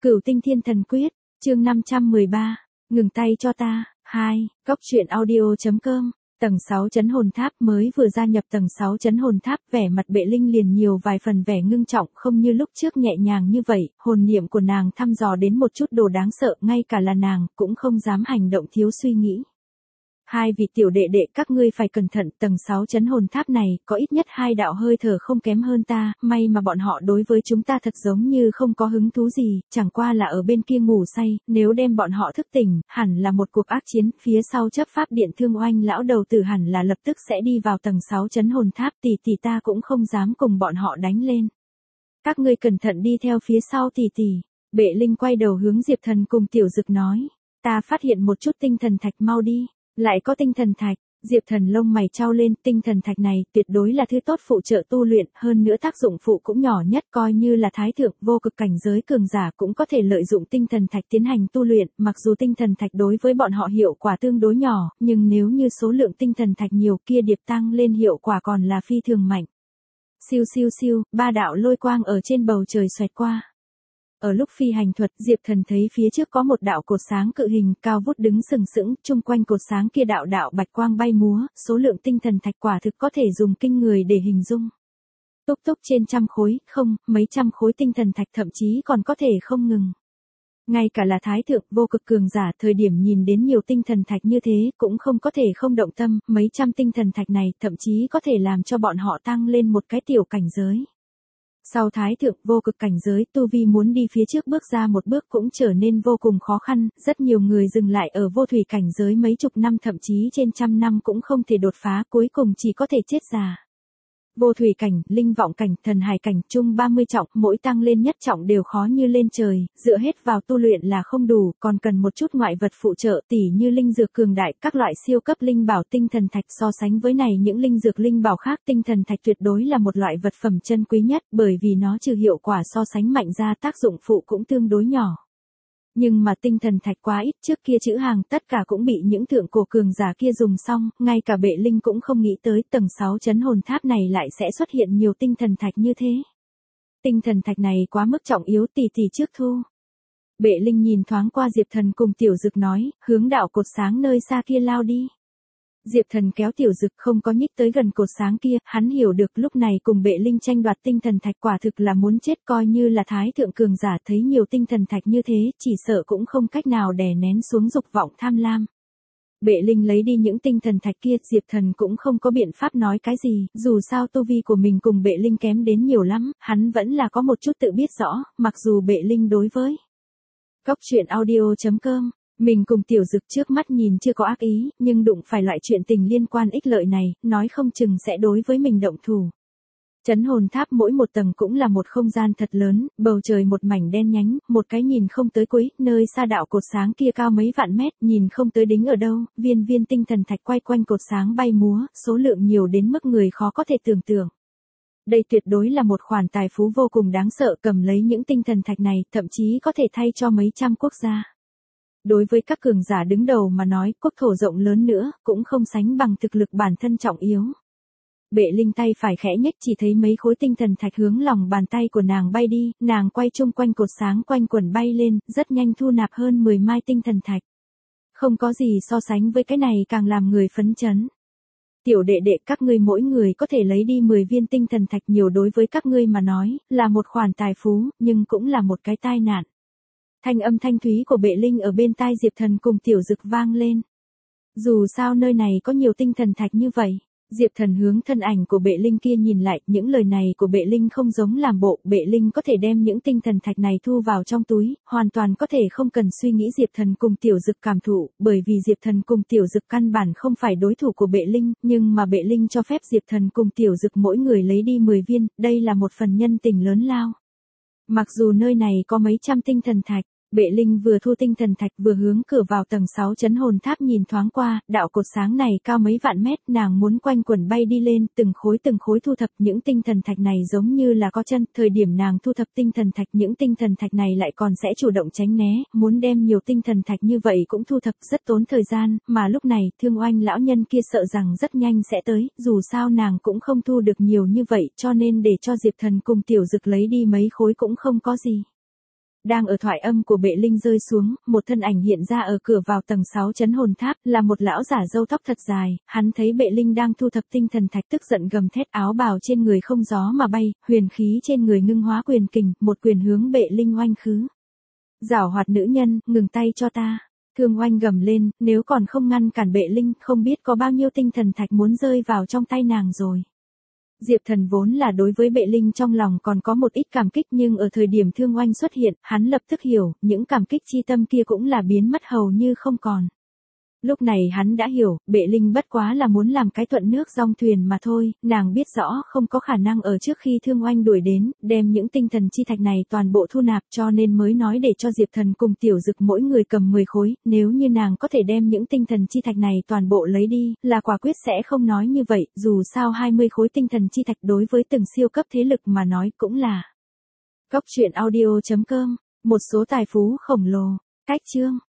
Cửu Tinh Thiên Thần Quyết, chương 513, ngừng tay cho ta, 2, góc truyện audio.com, tầng 6 Chấn Hồn Tháp. Mới vừa gia nhập tầng 6 Chấn Hồn Tháp, vẻ mặt Bệ Linh liền nhiều vài phần vẻ ngưng trọng, không như lúc trước nhẹ nhàng như vậy, hồn niệm của nàng thăm dò đến một chút đồ đáng sợ, ngay cả là nàng cũng không dám hành động thiếu suy nghĩ. Hai vị tiểu đệ đệ, các ngươi phải cẩn thận, tầng 6 Chấn Hồn Tháp này có ít nhất 2 đạo hơi thở không kém hơn ta, may mà bọn họ đối với chúng ta thật giống như không có hứng thú gì, chẳng qua là ở bên kia ngủ say, nếu đem bọn họ thức tỉnh, hẳn là một cuộc ác chiến, phía sau chấp pháp điện Thương Oanh lão đầu tử hẳn là lập tức sẽ đi vào tầng 6 Chấn Hồn Tháp, tỷ ta cũng không dám cùng bọn họ đánh lên. Các ngươi cẩn thận đi theo phía sau tỷ. Bệ Linh quay đầu hướng Diệp Thần cùng Tiểu Dực nói, ta phát hiện một chút tinh thần thạch, mau đi. Lại có tinh thần thạch, Diệp Thần lông mày chau lên, tinh thần thạch này tuyệt đối là thứ tốt phụ trợ tu luyện, hơn nữa tác dụng phụ cũng nhỏ nhất, coi như là thái thượng vô cực cảnh giới cường giả cũng có thể lợi dụng tinh thần thạch tiến hành tu luyện, mặc dù tinh thần thạch đối với bọn họ hiệu quả tương đối nhỏ, nhưng nếu như số lượng tinh thần thạch nhiều kia điệp tăng lên hiệu quả còn là phi thường mạnh. Siêu siêu siêu, 3 đạo lôi quang ở trên bầu trời xoẹt qua. Ở lúc phi hành thuật, Diệp Thần thấy phía trước có một đạo cột sáng cự hình cao vút đứng sừng sững, chung quanh cột sáng kia đạo đạo bạch quang bay múa, số lượng tinh thần thạch quả thực có thể dùng kinh người để hình dung. Túc túc trên trăm khối, không, mấy trăm khối tinh thần thạch, thậm chí còn có thể không ngừng. Ngay cả là thái thượng vô cực cường giả thời điểm nhìn đến nhiều tinh thần thạch như thế cũng không có thể không động tâm, mấy trăm tinh thần thạch này thậm chí có thể làm cho bọn họ tăng lên một cái tiểu cảnh giới. Sau thái thượng vô cực cảnh giới, tu vi muốn đi phía trước bước ra một bước cũng trở nên vô cùng khó khăn, rất nhiều người dừng lại ở vô thủy cảnh giới mấy chục năm thậm chí trên trăm năm cũng không thể đột phá, cuối cùng chỉ có thể chết già. Vô thủy cảnh, linh vọng cảnh, thần hải cảnh, chung 30 trọng, mỗi tăng lên nhất trọng đều khó như lên trời, dựa hết vào tu luyện là không đủ, còn cần một chút ngoại vật phụ trợ, tỉ như linh dược cường đại, các loại siêu cấp linh bảo. Tinh thần thạch so sánh với này những linh dược linh bảo khác, tinh thần thạch tuyệt đối là một loại vật phẩm chân quý nhất, bởi vì nó trừ hiệu quả so sánh mạnh ra tác dụng phụ cũng tương đối nhỏ. Nhưng mà tinh thần thạch quá ít, trước kia chữ hàng tất cả cũng bị những thượng cổ cường giả kia dùng xong, ngay cả Bệ Linh cũng không nghĩ tới tầng 6 Chấn Hồn Tháp này lại sẽ xuất hiện nhiều tinh thần thạch như thế. Tinh thần thạch này quá mức trọng yếu, tỷ trước thu. Bệ Linh nhìn thoáng qua Diệp Thần cùng Tiểu Dực nói, hướng đạo cột sáng nơi xa kia lao đi. Diệp Thần kéo Tiểu Dực không có nhích tới gần cột sáng kia, hắn hiểu được lúc này cùng Bệ Linh tranh đoạt tinh thần thạch quả thực là muốn chết, coi như là thái thượng cường giả thấy nhiều tinh thần thạch như thế, chỉ sợ cũng không cách nào đè nén xuống dục vọng tham lam. Bệ Linh lấy đi những tinh thần thạch kia, Diệp Thần cũng không có biện pháp nói cái gì, dù sao tu vi của mình cùng Bệ Linh kém đến nhiều lắm, hắn vẫn là có một chút tự biết rõ, mặc dù Bệ Linh đối với góc truyện audio.com, mình cùng Tiểu Dực trước mắt nhìn chưa có ác ý, nhưng đụng phải loại chuyện tình liên quan ích lợi này, nói không chừng sẽ đối với mình động thủ. Chấn Hồn Tháp mỗi một tầng cũng là một không gian thật lớn, bầu trời một mảnh đen nhánh, một cái nhìn không tới cuối, nơi xa đạo cột sáng kia cao mấy vạn mét, nhìn không tới đính ở đâu, viên viên tinh thần thạch quay quanh cột sáng bay múa, số lượng nhiều đến mức người khó có thể tưởng tượng. Đây tuyệt đối là một khoản tài phú vô cùng đáng sợ, cầm lấy những tinh thần thạch này, thậm chí có thể thay cho mấy trăm quốc gia. Đối với các cường giả đứng đầu mà nói, quốc thổ rộng lớn nữa, cũng không sánh bằng thực lực bản thân trọng yếu. Bệ Linh tay phải khẽ nhếch, chỉ thấy mấy khối tinh thần thạch hướng lòng bàn tay của nàng bay đi, nàng quay chung quanh cột sáng quanh quẩn bay lên, rất nhanh thu nạp hơn 10 mai tinh thần thạch. Không có gì so sánh với cái này càng làm người phấn chấn. Tiểu đệ đệ, các ngươi mỗi người có thể lấy đi 10 viên tinh thần thạch, nhiều đối với các ngươi mà nói, là một khoản tài phú, nhưng cũng là một cái tai nạn. Thanh âm thanh thúy của Bệ Linh ở bên tai Diệp Thần cùng Tiểu Dực vang lên. Dù sao nơi này có nhiều tinh thần thạch như vậy. Diệp Thần hướng thân ảnh của Bệ Linh kia nhìn lại, những lời này của Bệ Linh không giống làm bộ, Bệ Linh có thể đem những tinh thần thạch này thu vào trong túi, hoàn toàn có thể không cần suy nghĩ Diệp Thần cùng Tiểu Dực cảm thụ, bởi vì Diệp Thần cùng Tiểu Dực căn bản không phải đối thủ của Bệ Linh, nhưng mà Bệ Linh cho phép Diệp Thần cùng Tiểu Dực mỗi người lấy đi 10 viên, đây là một phần nhân tình lớn lao. Mặc dù nơi này có mấy trăm tinh thần thạch, Bệ Linh vừa thu tinh thần thạch vừa hướng cửa vào tầng 6 Chấn Hồn Tháp nhìn thoáng qua, đạo cột sáng này cao mấy vạn mét, nàng muốn quanh quẩn bay đi lên, từng khối thu thập những tinh thần thạch này giống như là có chân, thời điểm nàng thu thập tinh thần thạch những tinh thần thạch này lại còn sẽ chủ động tránh né, muốn đem nhiều tinh thần thạch như vậy cũng thu thập rất tốn thời gian, mà lúc này Thương Oanh lão nhân kia sợ rằng rất nhanh sẽ tới, dù sao nàng cũng không thu được nhiều như vậy, cho nên để cho Diệp Thần cùng Tiểu Dực lấy đi mấy khối cũng không có gì. Đang ở thoại âm của Bệ Linh rơi xuống, một thân ảnh hiện ra ở cửa vào tầng 6 trấn hồn tháp, là một lão giả râu tóc thật dài, hắn thấy Bệ Linh đang thu thập tinh thần thạch tức giận gầm thét, áo bào trên người không gió mà bay, huyền khí trên người ngưng hóa quyền kình, một quyền hướng Bệ Linh oanh khứ. Giảo hoạt nữ nhân, ngừng tay cho ta. Thương Oanh gầm lên, nếu còn không ngăn cản Bệ Linh, không biết có bao nhiêu tinh thần thạch muốn rơi vào trong tay nàng rồi. Diệp Thần vốn là đối với Bệ Linh trong lòng còn có một ít cảm kích, nhưng ở thời điểm Thương Oanh xuất hiện, hắn lập tức hiểu, những cảm kích chi tâm kia cũng là biến mất hầu như không còn. Lúc này hắn đã hiểu, Bệ Linh bất quá là muốn làm cái thuận nước dong thuyền mà thôi, nàng biết rõ không có khả năng ở trước khi Thương Oanh đuổi đến, đem những tinh thần chi thạch này toàn bộ thu nạp, cho nên mới nói để cho Diệp Thần cùng Tiểu Dực mỗi người cầm 10 khối, nếu như nàng có thể đem những tinh thần chi thạch này toàn bộ lấy đi, là quả quyết sẽ không nói như vậy, dù sao 20 khối tinh thần chi thạch đối với từng siêu cấp thế lực mà nói cũng là. Cốc truyện audio.com, một số tài phú khổng lồ, cách chương.